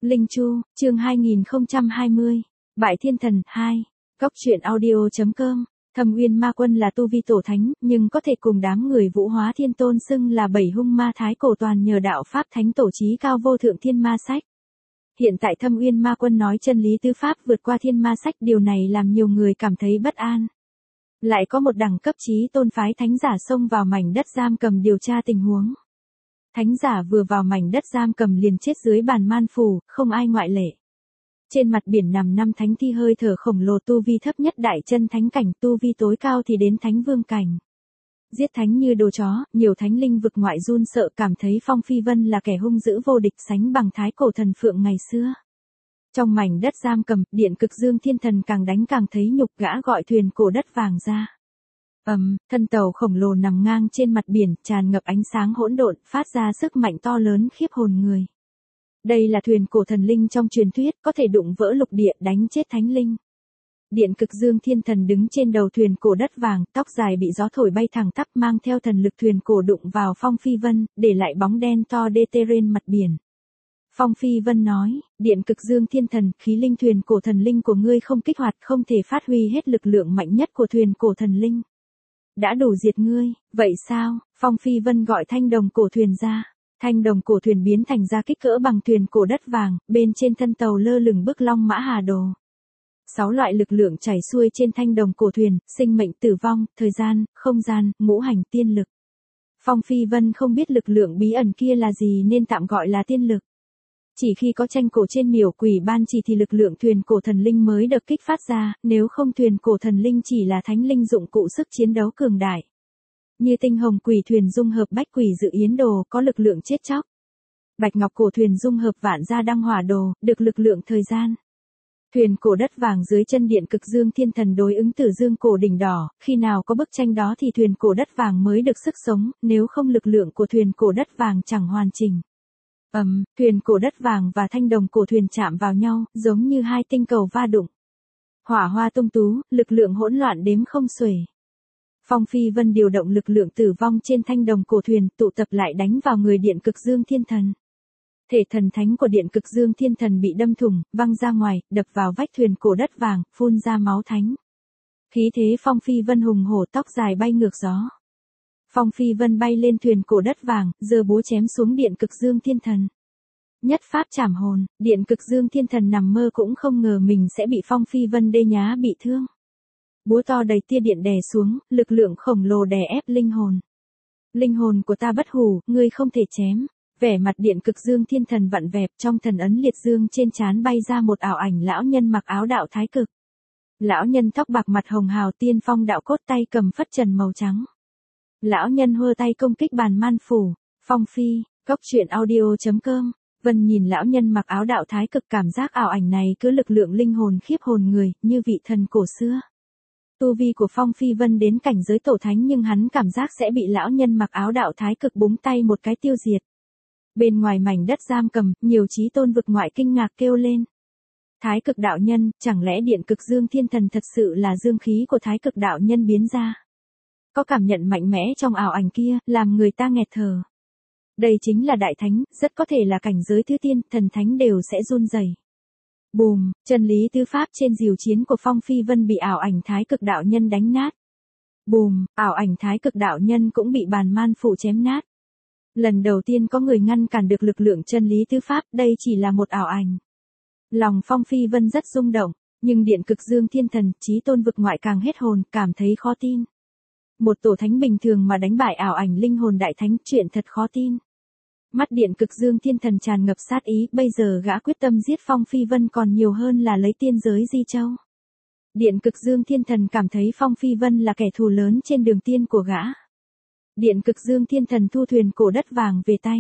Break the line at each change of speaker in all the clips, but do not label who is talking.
Linh Chu, chương 2020. Bại Thiên Thần 2. Góc truyện audio.com. Thâm Uyên Ma Quân là tu vi tổ thánh, nhưng có thể cùng đám người Vũ Hóa Thiên Tôn xưng là bảy hung ma thái cổ toàn nhờ đạo pháp thánh tổ chí cao vô thượng thiên ma sách. Hiện tại Thâm Uyên Ma Quân nói chân lý tứ pháp vượt qua thiên ma sách, điều này làm nhiều người cảm thấy bất an. Lại có một đẳng cấp chí tôn phái thánh giả xông vào mảnh đất giam cầm điều tra tình huống. Thánh giả vừa vào mảnh đất giam cầm liền chết dưới bàn man phù, không ai ngoại lệ. Trên mặt biển nằm 5 thánh thi hơi thở khổng lồ, tu vi thấp nhất đại chân thánh cảnh, tu vi tối cao thì đến thánh vương cảnh. Giết thánh như đồ chó, nhiều thánh linh vực ngoại run sợ, cảm thấy Phong Phi Vân là kẻ hung dữ vô địch, sánh bằng thái cổ thần phượng ngày xưa. Trong mảnh đất giam cầm, Điện Cực Dương Thiên Thần càng đánh càng thấy nhục, gã gọi thuyền cổ đất vàng ra. Thân tàu khổng lồ nằm ngang trên mặt biển, tràn ngập ánh sáng hỗn độn, phát ra sức mạnh to lớn khiếp hồn người. Đây là thuyền cổ thần linh trong truyền thuyết, có thể đụng vỡ lục địa, đánh chết thánh linh. Điện Cực Dương Thiên Thần đứng trên đầu thuyền cổ đất vàng, tóc dài bị gió thổi bay thẳng tắp, mang theo thần lực thuyền cổ đụng vào Phong Phi Vân, để lại bóng đen to đê tê trên mặt biển. Phong Phi Vân nói, Điện Cực Dương Thiên Thần, khí linh thuyền cổ thần linh của ngươi không kích hoạt, không thể phát huy hết lực lượng mạnh nhất của thuyền cổ thần linh. Đã đủ diệt ngươi, vậy sao? Phong Phi Vân gọi thanh đồng cổ thuyền ra. Thanh đồng cổ thuyền biến thành ra kích cỡ bằng thuyền cổ đất vàng, bên trên thân tàu lơ lửng bức long mã hà đồ. 6 loại lực lượng chảy xuôi trên thanh đồng cổ thuyền, sinh mệnh, tử vong, thời gian, không gian, ngũ hành, tiên lực. Phong Phi Vân không biết lực lượng bí ẩn kia là gì nên tạm gọi là tiên lực. Chỉ khi có tranh cổ trên miểu quỷ ban chỉ thì lực lượng thuyền cổ thần linh mới được kích phát ra, nếu không thuyền cổ thần linh chỉ là thánh linh dụng cụ sức chiến đấu cường đại. Như tinh hồng quỷ thuyền dung hợp bách quỷ dự yến đồ, có lực lượng chết chóc. Bạch ngọc cổ thuyền dung hợp vạn gia đăng hỏa đồ, được lực lượng thời gian. Thuyền cổ đất vàng dưới chân Điện Cực Dương Thiên Thần đối ứng Tử Dương cổ đỉnh đỏ, khi nào có bức tranh đó thì thuyền cổ đất vàng mới được sức sống, nếu không lực lượng của thuyền cổ đất vàng chẳng hoàn chỉnh. Thuyền cổ đất vàng và thanh đồng cổ thuyền chạm vào nhau, giống như hai tinh cầu va đụng. Hỏa hoa tung tú, lực lượng hỗn loạn đếm không xuể. Phong Phi Vân điều động lực lượng tử vong trên thanh đồng cổ thuyền, tụ tập lại đánh vào người Điện Cực Dương Thiên Thần. Thể thần thánh của Điện Cực Dương Thiên Thần bị đâm thủng, văng ra ngoài, đập vào vách thuyền cổ đất vàng, phun ra máu thánh. Khí thế Phong Phi Vân hùng hổ, tóc dài bay ngược gió. Phong Phi Vân bay lên thuyền cổ đất vàng, giơ búa chém xuống Điện Cực Dương Thiên Thần. Nhất pháp trảm hồn, Điện Cực Dương Thiên Thần nằm mơ cũng không ngờ mình sẽ bị Phong Phi Vân đê nhá bị thương. Búa to đầy tia điện đè xuống, lực lượng khổng lồ đè ép linh hồn. Linh hồn của ta bất hủ, ngươi không thể chém. Vẻ mặt Điện Cực Dương Thiên Thần vặn vẹo, trong thần ấn liệt dương trên trán bay ra một ảo ảnh lão nhân mặc áo đạo thái cực. Lão nhân tóc bạc mặt hồng hào, tiên phong đạo cốt, tay cầm phất trần màu trắng. Lão nhân hơ tay công kích bàn man phủ. Phong Phi, góc truyện audio.com. Vân nhìn lão nhân mặc áo đạo thái cực, cảm giác ảo ảnh này cứ lực lượng linh hồn khiếp hồn người, như vị thần cổ xưa. Tu vi của Phong Phi Vân đến cảnh giới tổ thánh, nhưng hắn cảm giác sẽ bị lão nhân mặc áo đạo thái cực búng tay một cái tiêu diệt. Bên ngoài mảnh đất giam cầm, nhiều chí tôn vực ngoại kinh ngạc kêu lên. Thái cực đạo nhân, chẳng lẽ Điện Cực Dương Thiên Thần thật sự là dương khí của thái cực đạo nhân biến ra? Có cảm nhận mạnh mẽ trong ảo ảnh kia, làm người ta nghẹt thở. Đây chính là đại thánh, rất có thể là cảnh giới thứ tiên, thần thánh đều sẽ run rẩy. Bùm, chân lý tứ pháp trên diều chiến của Phong Phi Vân bị ảo ảnh thái cực đạo nhân đánh nát. Bùm, ảo ảnh thái cực đạo nhân cũng bị bàn man phủ chém nát. Lần đầu tiên có người ngăn cản được lực lượng chân lý tứ pháp, đây chỉ là một ảo ảnh. Lòng Phong Phi Vân rất rung động, nhưng Điện Cực Dương Thiên Thần, chí tôn vực ngoại càng hết hồn, cảm thấy khó tin. Một tổ thánh bình thường mà đánh bại ảo ảnh linh hồn đại thánh, chuyện thật khó tin. Mắt Điện Cực Dương Thiên Thần tràn ngập sát ý, bây giờ gã quyết tâm giết Phong Phi Vân còn nhiều hơn là lấy tiên giới Di Châu. Điện Cực Dương Thiên Thần cảm thấy Phong Phi Vân là kẻ thù lớn trên đường tiên của gã. Điện Cực Dương Thiên Thần thu thuyền cổ đất vàng về tay.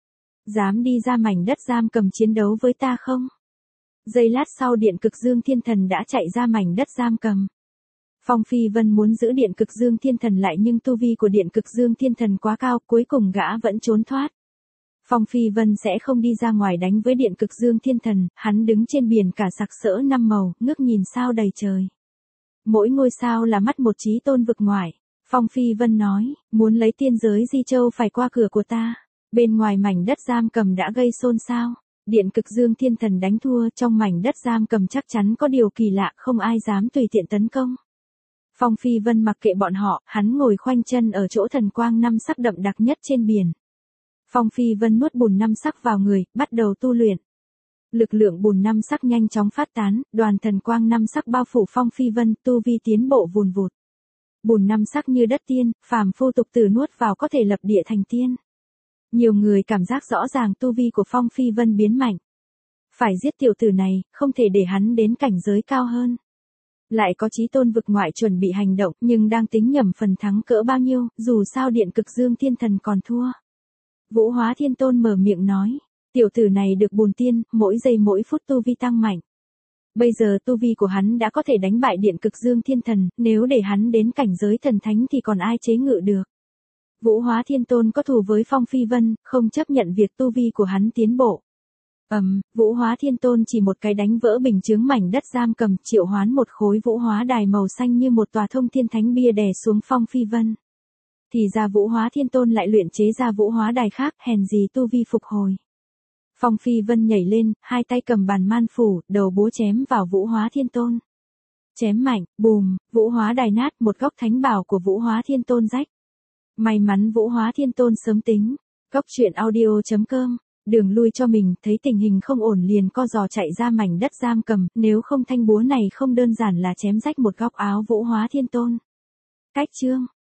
Dám đi ra mảnh đất giam cầm chiến đấu với ta không? Giây lát sau Điện Cực Dương Thiên Thần đã chạy ra mảnh đất giam cầm. Phong Phi Vân muốn giữ Điện Cực Dương Thiên Thần lại, nhưng tu vi của Điện Cực Dương Thiên Thần quá cao, cuối cùng gã vẫn trốn thoát. Phong Phi Vân sẽ không đi ra ngoài đánh với Điện Cực Dương Thiên Thần, hắn đứng trên biển cả sặc sỡ năm màu, ngước nhìn sao đầy trời. Mỗi ngôi sao là mắt một chí tôn vực ngoại. Phong Phi Vân nói, muốn lấy tiên giới Di Châu phải qua cửa của ta. Bên ngoài mảnh đất giam cầm đã gây xôn xao. Điện Cực Dương Thiên Thần đánh thua, trong mảnh đất giam cầm chắc chắn có điều kỳ lạ, không ai dám tùy tiện tấn công. Phong Phi Vân mặc kệ bọn họ, hắn ngồi khoanh chân ở chỗ thần quang 5 sắc đậm đặc nhất trên biển. Phong Phi Vân nuốt bùn 5 sắc vào người, bắt đầu tu luyện. Lực lượng bùn 5 sắc nhanh chóng phát tán, đoàn thần quang 5 sắc bao phủ Phong Phi Vân, tu vi tiến bộ vùn vụt. Bùn 5 sắc như đất tiên, phàm phu tục tử nuốt vào có thể lập địa thành tiên. Nhiều người cảm giác rõ ràng tu vi của Phong Phi Vân biến mạnh. Phải giết tiểu tử này, không thể để hắn đến cảnh giới cao hơn. Lại có chí tôn vực ngoại chuẩn bị hành động, nhưng đang tính nhầm phần thắng cỡ bao nhiêu, dù sao Điện Cực Dương Thiên Thần còn thua. Vũ Hóa Thiên Tôn mở miệng nói, tiểu tử này được bùn tiên, mỗi giây mỗi phút tu vi tăng mạnh. Bây giờ tu vi của hắn đã có thể đánh bại Điện Cực Dương Thiên Thần, nếu để hắn đến cảnh giới thần thánh thì còn ai chế ngự được. Vũ Hóa Thiên Tôn có thù với Phong Phi Vân, không chấp nhận việc tu vi của hắn tiến bộ. Vũ Hóa Thiên Tôn chỉ một cái đánh vỡ bình chướng mảnh đất giam cầm, triệu hoán một khối vũ hóa đài màu xanh như một tòa thông thiên thánh bia đè xuống Phong Phi Vân. Thì ra Vũ Hóa Thiên Tôn lại luyện chế ra vũ hóa đài khác, hèn gì tu vi phục hồi. Phong Phi Vân nhảy lên, hai tay cầm bàn man phủ, đầu búa chém vào Vũ Hóa Thiên Tôn. Chém mạnh, bùm, vũ hóa đài nát, một góc thánh bảo của Vũ Hóa Thiên Tôn rách. May mắn Vũ Hóa Thiên Tôn sớm tính. Góc truyện audio.com. Đường lui cho mình, thấy tình hình không ổn liền co giò chạy ra mảnh đất giam cầm, nếu không thanh búa này không đơn giản là chém rách một góc áo Vũ Hóa Thiên Tôn. Cách chương